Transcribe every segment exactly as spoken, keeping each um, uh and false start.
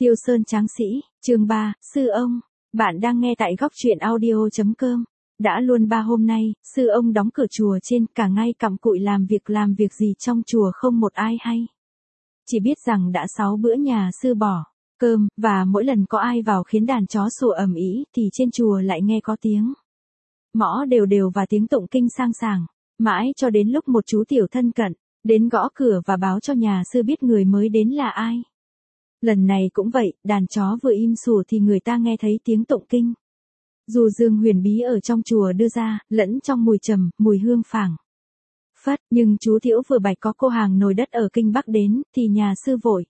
Tiêu Sơn Tráng Sĩ, chương ba, Sư ông. Bạn đang nghe tại góc truyện audio chấm com. Đã luôn ba hôm nay, sư ông đóng cửa chùa trên, cả ngay cặm cụi làm việc làm việc gì trong chùa không một ai hay. Chỉ biết rằng đã sáu bữa nhà sư bỏ cơm, và mỗi lần có ai vào khiến đàn chó sủa ầm ĩ thì trên chùa lại nghe có tiếng mõ đều đều và tiếng tụng kinh sang sảng, mãi cho đến lúc một chú tiểu thân cận đến gõ cửa và báo cho nhà sư biết người mới đến là ai. Lần này cũng vậy, đàn chó vừa im sủa thì người ta nghe thấy tiếng tụng kinh. Dù dương huyền bí ở trong chùa đưa ra, lẫn trong mùi trầm, mùi hương phảng phất, nhưng chú Thiễu vừa bạch có cô hàng nồi đất ở kinh Bắc đến, thì nhà sư vội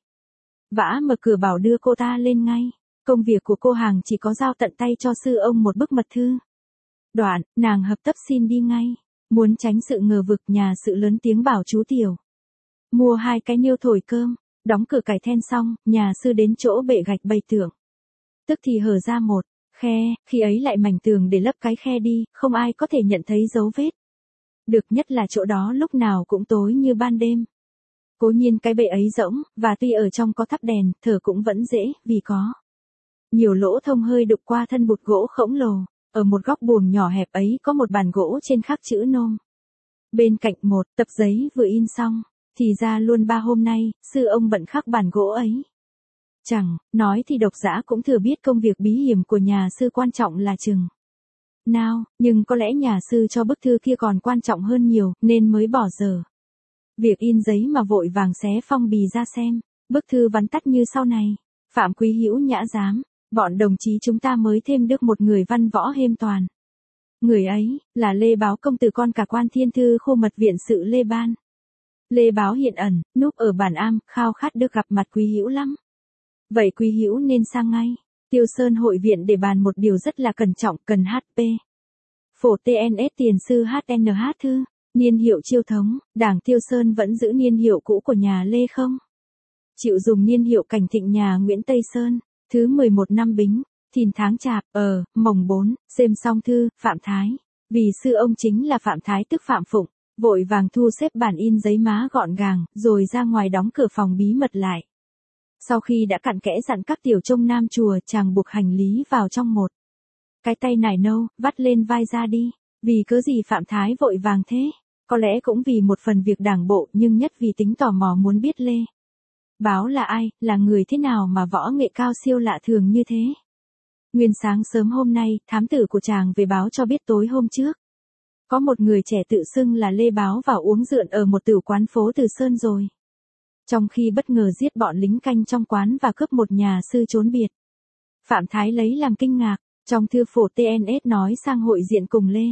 vã mở cửa bảo đưa cô ta lên ngay. Công việc của cô hàng chỉ có giao tận tay cho sư ông một bức mật thư. Đoạn, nàng hấp tấp xin đi ngay. Muốn tránh sự ngờ vực, nhà sự lớn tiếng bảo chú Tiểu mua hai cái niêu thổi cơm. Đóng cửa cài then xong, nhà sư đến chỗ bệ gạch bày tượng. Tức thì hở ra một khe, khi ấy lại mảnh tường để lấp cái khe đi, không ai có thể nhận thấy dấu vết. Được nhất là chỗ đó lúc nào cũng tối như ban đêm. Cố nhiên cái bệ ấy rỗng, và tuy ở trong có thắp đèn, thở cũng vẫn dễ, vì có nhiều lỗ thông hơi đục qua thân bụt gỗ khổng lồ. Ở một góc buồng nhỏ hẹp ấy có một bàn gỗ trên khắc chữ nôm. Bên cạnh một tập giấy vừa in xong. Thì ra luôn ba hôm nay, sư ông bận khắc bàn gỗ ấy. Chẳng, nói thì độc giả cũng thừa biết công việc bí hiểm của nhà sư quan trọng là chừng nào, nhưng có lẽ nhà sư cho bức thư kia còn quan trọng hơn nhiều, nên mới bỏ giờ việc in giấy mà vội vàng xé phong bì ra xem. Bức thư vắn tắt như sau này: Phạm Quý Hữu Nhã Giám, bọn đồng chí chúng ta mới thêm được một người văn võ hêm toàn. Người ấy, là Lê Báo công tử con cả quan thiên thư khu mật viện sự Lê Ban. Lê Báo hiện ẩn, núp ở bản am, khao khát được gặp mặt Quý Hữu lắm. Vậy Quý Hữu nên sang ngay Tiêu Sơn hội viện để bàn một điều rất là cẩn trọng, cần hát pê. Phổ tê en ét tiền sư hát en hát thư, niên hiệu chiêu thống, đảng Tiêu Sơn vẫn giữ niên hiệu cũ của nhà Lê không? Chịu dùng niên hiệu cảnh thịnh nhà Nguyễn Tây Sơn, thứ mười một năm Bính, Thìn tháng Chạp, ờ, mồng bốn, xem xong thư, Phạm Thái. Vì sư ông chính là Phạm Thái tức Phạm Phụng. Vội vàng thu xếp bản in giấy má gọn gàng, rồi ra ngoài đóng cửa phòng bí mật lại. Sau khi đã cặn kẽ dặn các tiểu trông nam chùa, chàng buộc hành lý vào trong một cái tay nải nâu, vắt lên vai ra đi. Vì cớ gì Phạm Thái vội vàng thế? Có lẽ cũng vì một phần việc đảng bộ, nhưng nhất vì tính tò mò muốn biết Lê Báo là ai, là người thế nào mà võ nghệ cao siêu lạ thường như thế. Nguyên sáng sớm hôm nay, thám tử của chàng về báo cho biết tối hôm trước. Có một người trẻ tự xưng là Lê Báo vào uống rượu ở một tử quán phố Từ Sơn rồi. Trong khi bất ngờ giết bọn lính canh trong quán và cướp một nhà sư trốn biệt. Phạm Thái lấy làm kinh ngạc, trong thư phổ tê en ét nói sang hội diện cùng Lê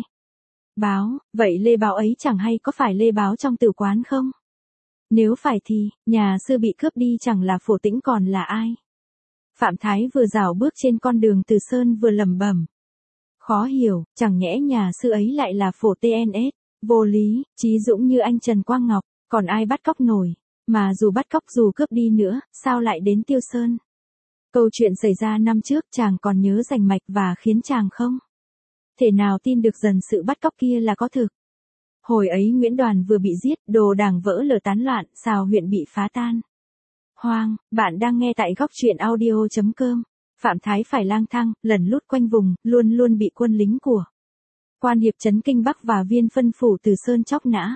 Báo, vậy Lê Báo ấy chẳng hay có phải Lê Báo trong tử quán không? Nếu phải thì, nhà sư bị cướp đi chẳng là Phổ Tĩnh còn là ai? Phạm Thái vừa dạo bước trên con đường Từ Sơn vừa lẩm bẩm. Khó hiểu, chẳng nhẽ nhà sư ấy lại là Phổ tê en ét, vô lý, trí dũng như anh Trần Quang Ngọc, còn ai bắt cóc nổi, mà dù bắt cóc dù cướp đi nữa, sao lại đến Tiêu Sơn? Câu chuyện xảy ra năm trước chàng còn nhớ rành mạch và khiến chàng không thể nào tin được dần sự bắt cóc kia là có thực. Hồi ấy Nguyễn Đoàn vừa bị giết, đồ đảng vỡ lở tán loạn, Sào huyện bị phá tan hoang. Bạn đang nghe tại góc truyện audio chấm com. Phạm Thái phải lang thang, lần lút quanh vùng, luôn luôn bị quân lính của quan hiệp trấn Kinh Bắc và viên phân phủ Từ Sơn chóc nã.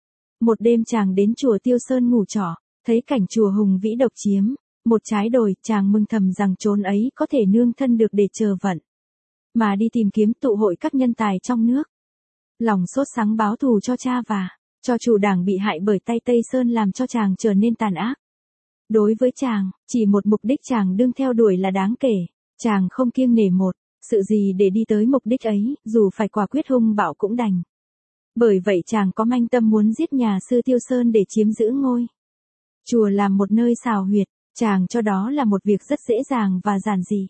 Một đêm chàng đến chùa Tiêu Sơn ngủ trọ, thấy cảnh chùa hùng vĩ độc chiếm một trái đồi, chàng mừng thầm rằng chốn ấy có thể nương thân được để chờ vận, mà đi tìm kiếm tụ hội các nhân tài trong nước. Lòng sốt sắng báo thù cho cha và cho chủ đảng bị hại bởi tay Tây Sơn làm cho chàng trở nên tàn ác. Đối với chàng, chỉ một mục đích chàng đương theo đuổi là đáng kể. Chàng không kiêng nể một sự gì để đi tới mục đích ấy, dù phải quả quyết hung bạo cũng đành. Bởi vậy chàng có manh tâm muốn giết nhà sư Tiêu Sơn để chiếm giữ ngôi chùa làm một nơi xào huyệt. Chàng cho đó là một việc rất dễ dàng và giản dị.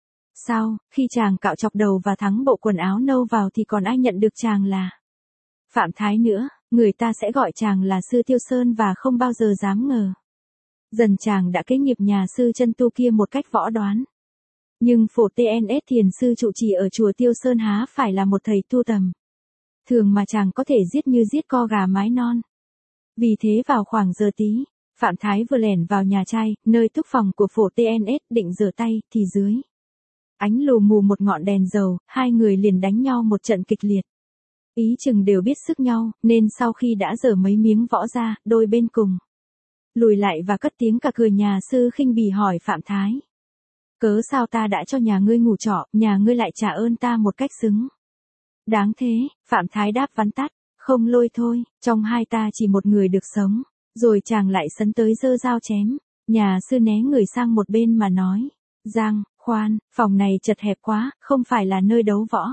Sau, khi chàng cạo chọc đầu và thắng bộ quần áo nâu vào thì còn ai nhận được chàng là Phạm Thái nữa, người ta sẽ gọi chàng là sư Tiêu Sơn và không bao giờ dám ngờ. Dần chàng đã kế nghiệp nhà sư chân tu kia một cách võ đoán. Nhưng phổ tê en ét thiền sư trụ trì ở chùa Tiêu Sơn há phải là một thầy tu tầm thường mà chàng có thể giết như giết co gà mái non. Vì thế vào khoảng giờ tí, Phạm Thái vừa lẻn vào nhà trai, nơi túc phòng của phổ tê en ét định rửa tay, thì dưới ánh lù mù một ngọn đèn dầu, hai người liền đánh nhau một trận kịch liệt. Ý chừng đều biết sức nhau, nên sau khi đã rửa mấy miếng võ ra, đôi bên cùng lùi lại và cất tiếng cả cười. Nhà sư khinh bỉ hỏi Phạm Thái. Cớ sao ta đã cho nhà ngươi ngủ trọ, nhà ngươi lại trả ơn ta một cách xứng đáng thế? Phạm Thái đáp vắn tắt. Không lôi thôi, trong hai ta chỉ một người được sống. Rồi chàng lại sấn tới giơ dao chém. Nhà sư né người sang một bên mà nói. Giang, khoan, phòng này chật hẹp quá, không phải là nơi đấu võ.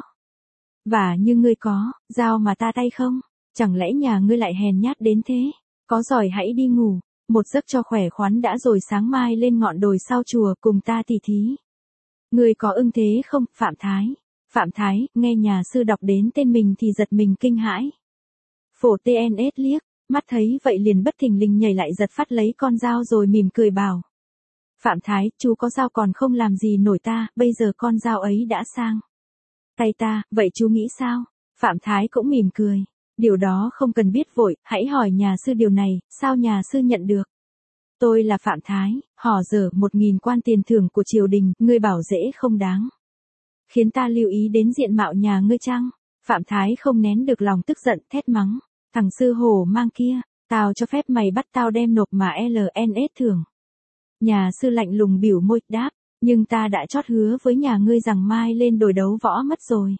Và như ngươi có dao mà ta tay không? Chẳng lẽ nhà ngươi lại hèn nhát đến thế? Có giỏi hãy đi ngủ, một giấc cho khỏe khoắn đã, rồi sáng mai lên ngọn đồi sau chùa cùng ta tỉ thí. Ngươi có ưng thế không, Phạm Thái? Phạm Thái, nghe nhà sư đọc đến tên mình thì giật mình kinh hãi. Phổ tê en ét liếc, mắt thấy vậy liền bất thình lình nhảy lại giật phát lấy con dao rồi mỉm cười bảo. Phạm Thái, chú có dao còn không làm gì nổi ta, bây giờ con dao ấy đã sang tay ta, vậy chú nghĩ sao? Phạm Thái cũng mỉm cười. Điều đó không cần biết vội, hãy hỏi nhà sư điều này, sao nhà sư nhận được? Tôi là Phạm Thái, hò dở một nghìn quan tiền thưởng của triều đình, ngươi bảo dễ không đáng. Khiến ta lưu ý đến diện mạo nhà ngươi chăng? Phạm Thái không nén được lòng tức giận, thét mắng. Thằng sư hổ mang kia, tao cho phép mày bắt tao đem nộp mà lờ en ét thưởng. Nhà sư lạnh lùng biểu môi, đáp, nhưng ta đã chót hứa với nhà ngươi rằng mai lên đồi đấu võ mất rồi.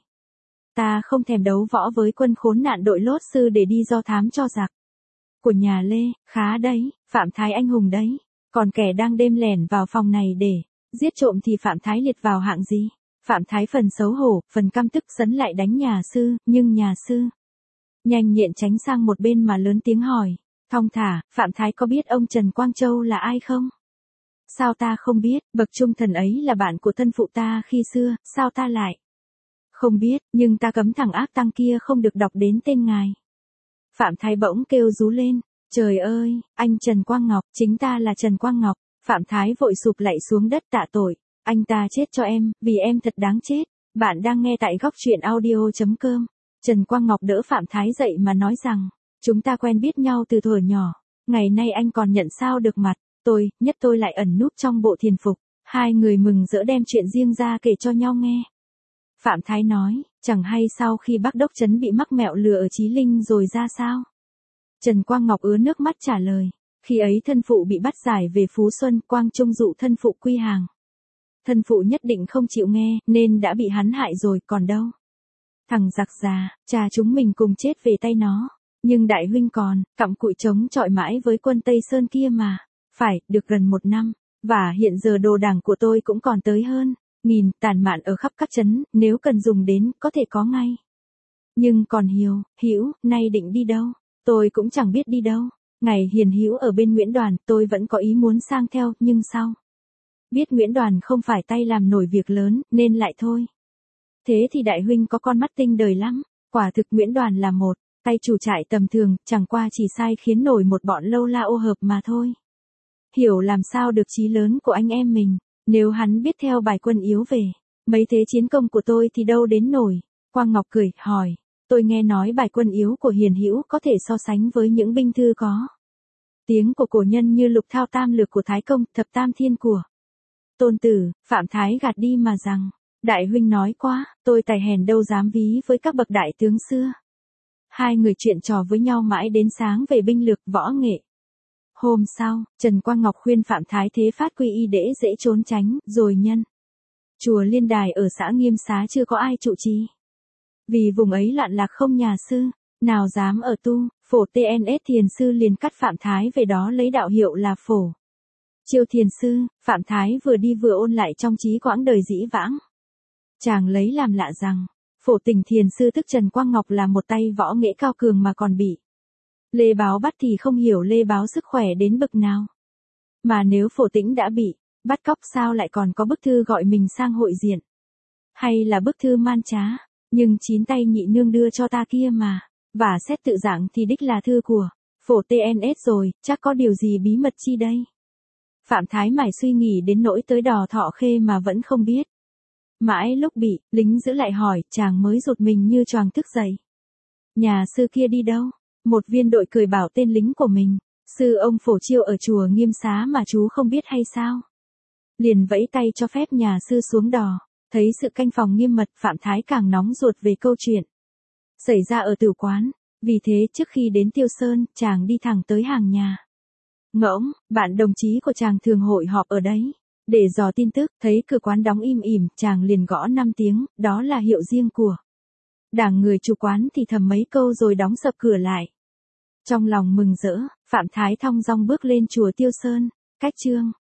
Ta không thèm đấu võ với quân khốn nạn đội lốt sư để đi do thám cho giặc. Của nhà Lê, khá đấy, Phạm Thái anh hùng đấy. Còn kẻ đang đêm lẻn vào phòng này để giết trộm thì Phạm Thái liệt vào hạng gì? Phạm Thái phần xấu hổ, phần căm tức sấn lại đánh nhà sư, nhưng nhà sư nhanh nhẹn tránh sang một bên mà lớn tiếng hỏi. Thong thả, Phạm Thái có biết ông Trần Quang Châu là ai không? Sao ta không biết, bậc trung thần ấy là bạn của thân phụ ta khi xưa, sao ta lại không biết, nhưng ta cấm thằng ác tăng kia không được đọc đến tên ngài. Phạm Thái bỗng kêu rú lên. Trời ơi, anh Trần Quang Ngọc, chính ta là Trần Quang Ngọc. Phạm Thái vội sụp lạy xuống đất tạ tội. Anh ta chết cho em, vì em thật đáng chết. Bạn đang nghe tại góc truyện audio chấm com. Trần Quang Ngọc đỡ Phạm Thái dậy mà nói rằng, chúng ta quen biết nhau từ thuở nhỏ. Ngày nay anh còn nhận sao được mặt. Tôi, nhất tôi lại ẩn núp trong bộ thiền phục. Hai người mừng rỡ đem chuyện riêng ra kể cho nhau nghe. Phạm Thái nói, chẳng hay sau khi bác đốc trấn bị mắc mẹo lừa ở Chí Linh rồi ra sao? Trần Quang Ngọc ứa nước mắt trả lời, khi ấy thân phụ bị bắt giải về Phú Xuân, Quang Trung dụ thân phụ quy hàng. Thân phụ nhất định không chịu nghe, nên đã bị hắn hại rồi, còn đâu. Thằng giặc già, cha chúng mình cùng chết về tay nó. Nhưng đại huynh còn, cặm cụi chống chọi mãi với quân Tây Sơn kia mà. Phải, được gần một năm, và hiện giờ đồ đảng của tôi cũng còn tới hơn nghìn, tàn mạn ở khắp các trấn, nếu cần dùng đến, có thể có ngay. Nhưng còn Hiếu, Hữu, nay định đi đâu? Tôi cũng chẳng biết đi đâu. Ngày Hiền Hữu ở bên Nguyễn Đoàn, tôi vẫn có ý muốn sang theo, nhưng sao? Biết Nguyễn Đoàn không phải tay làm nổi việc lớn, nên lại thôi. Thế thì đại huynh có con mắt tinh đời lắm. Quả thực Nguyễn Đoàn là một tay chủ trại tầm thường, chẳng qua chỉ sai khiến nổi một bọn lâu la ô hợp mà thôi. Hiểu làm sao được chí lớn của anh em mình. Nếu hắn biết theo bài quân yếu về mấy thế chiến công của tôi thì đâu đến nổi. Quang Ngọc cười, hỏi, tôi nghe nói bài quân yếu của Hiền Hữu có thể so sánh với những binh thư có tiếng của cổ nhân như Lục Thao Tam Lược của Thái Công, Thập Tam Thiên của Tôn Tử. Phạm Thái gạt đi mà rằng, đại huynh nói quá, tôi tài hèn đâu dám ví với các bậc đại tướng xưa. Hai người chuyện trò với nhau mãi đến sáng về binh lược, võ nghệ. Hôm sau, Trần Quang Ngọc khuyên Phạm Thái thế phát quy y để dễ trốn tránh, rồi nhân chùa Liên Đài ở xã Nghiêm Xá chưa có ai trụ trì. Vì vùng ấy loạn lạc không nhà sư, nào dám ở tu, phổ tê en ét thiền sư liền cắt Phạm Thái về đó lấy đạo hiệu là phổ Chiêu thiền sư. Phạm Thái vừa đi vừa ôn lại trong trí quãng đời dĩ vãng. Chàng lấy làm lạ rằng, phổ tình thiền sư tức Trần Quang Ngọc là một tay võ nghệ cao cường mà còn bị Lê Báo bắt thì không hiểu Lê Báo sức khỏe đến bực nào. Mà nếu phổ tĩnh đã bị bắt cóc sao lại còn có bức thư gọi mình sang hội diện? Hay là bức thư man trá, nhưng chín tay nhị nương đưa cho ta kia mà. Và xét tự dạng thì đích là thư của phổ tê en ét rồi, chắc có điều gì bí mật chi đây? Phạm Thái mải suy nghĩ đến nỗi tới Đò Thọ Khê mà vẫn không biết. Mãi lúc bị lính giữ lại hỏi, chàng mới rụt mình như choàng thức dậy. Nhà sư kia đi đâu? Một viên đội cười bảo tên lính của mình. Sư ông phổ chiêu ở chùa Nghiêm Xá mà chú không biết hay sao? Liền vẫy tay cho phép nhà sư xuống đò. Thấy sự canh phòng nghiêm mật, Phạm Thái càng nóng ruột về câu chuyện xảy ra ở tử quán. Vì thế trước khi đến Tiêu Sơn, chàng đi thẳng tới hàng nhà. Ngỗng, bạn đồng chí của chàng thường hội họp ở đấy. Để dò tin tức, thấy cửa quán đóng im ỉm, chàng liền gõ năm tiếng, đó là hiệu riêng của đảng. Người chủ quán thì thầm mấy câu rồi đóng sập cửa lại. Trong lòng mừng rỡ, Phạm Thái thong dong bước lên chùa Tiêu Sơn. Cách chương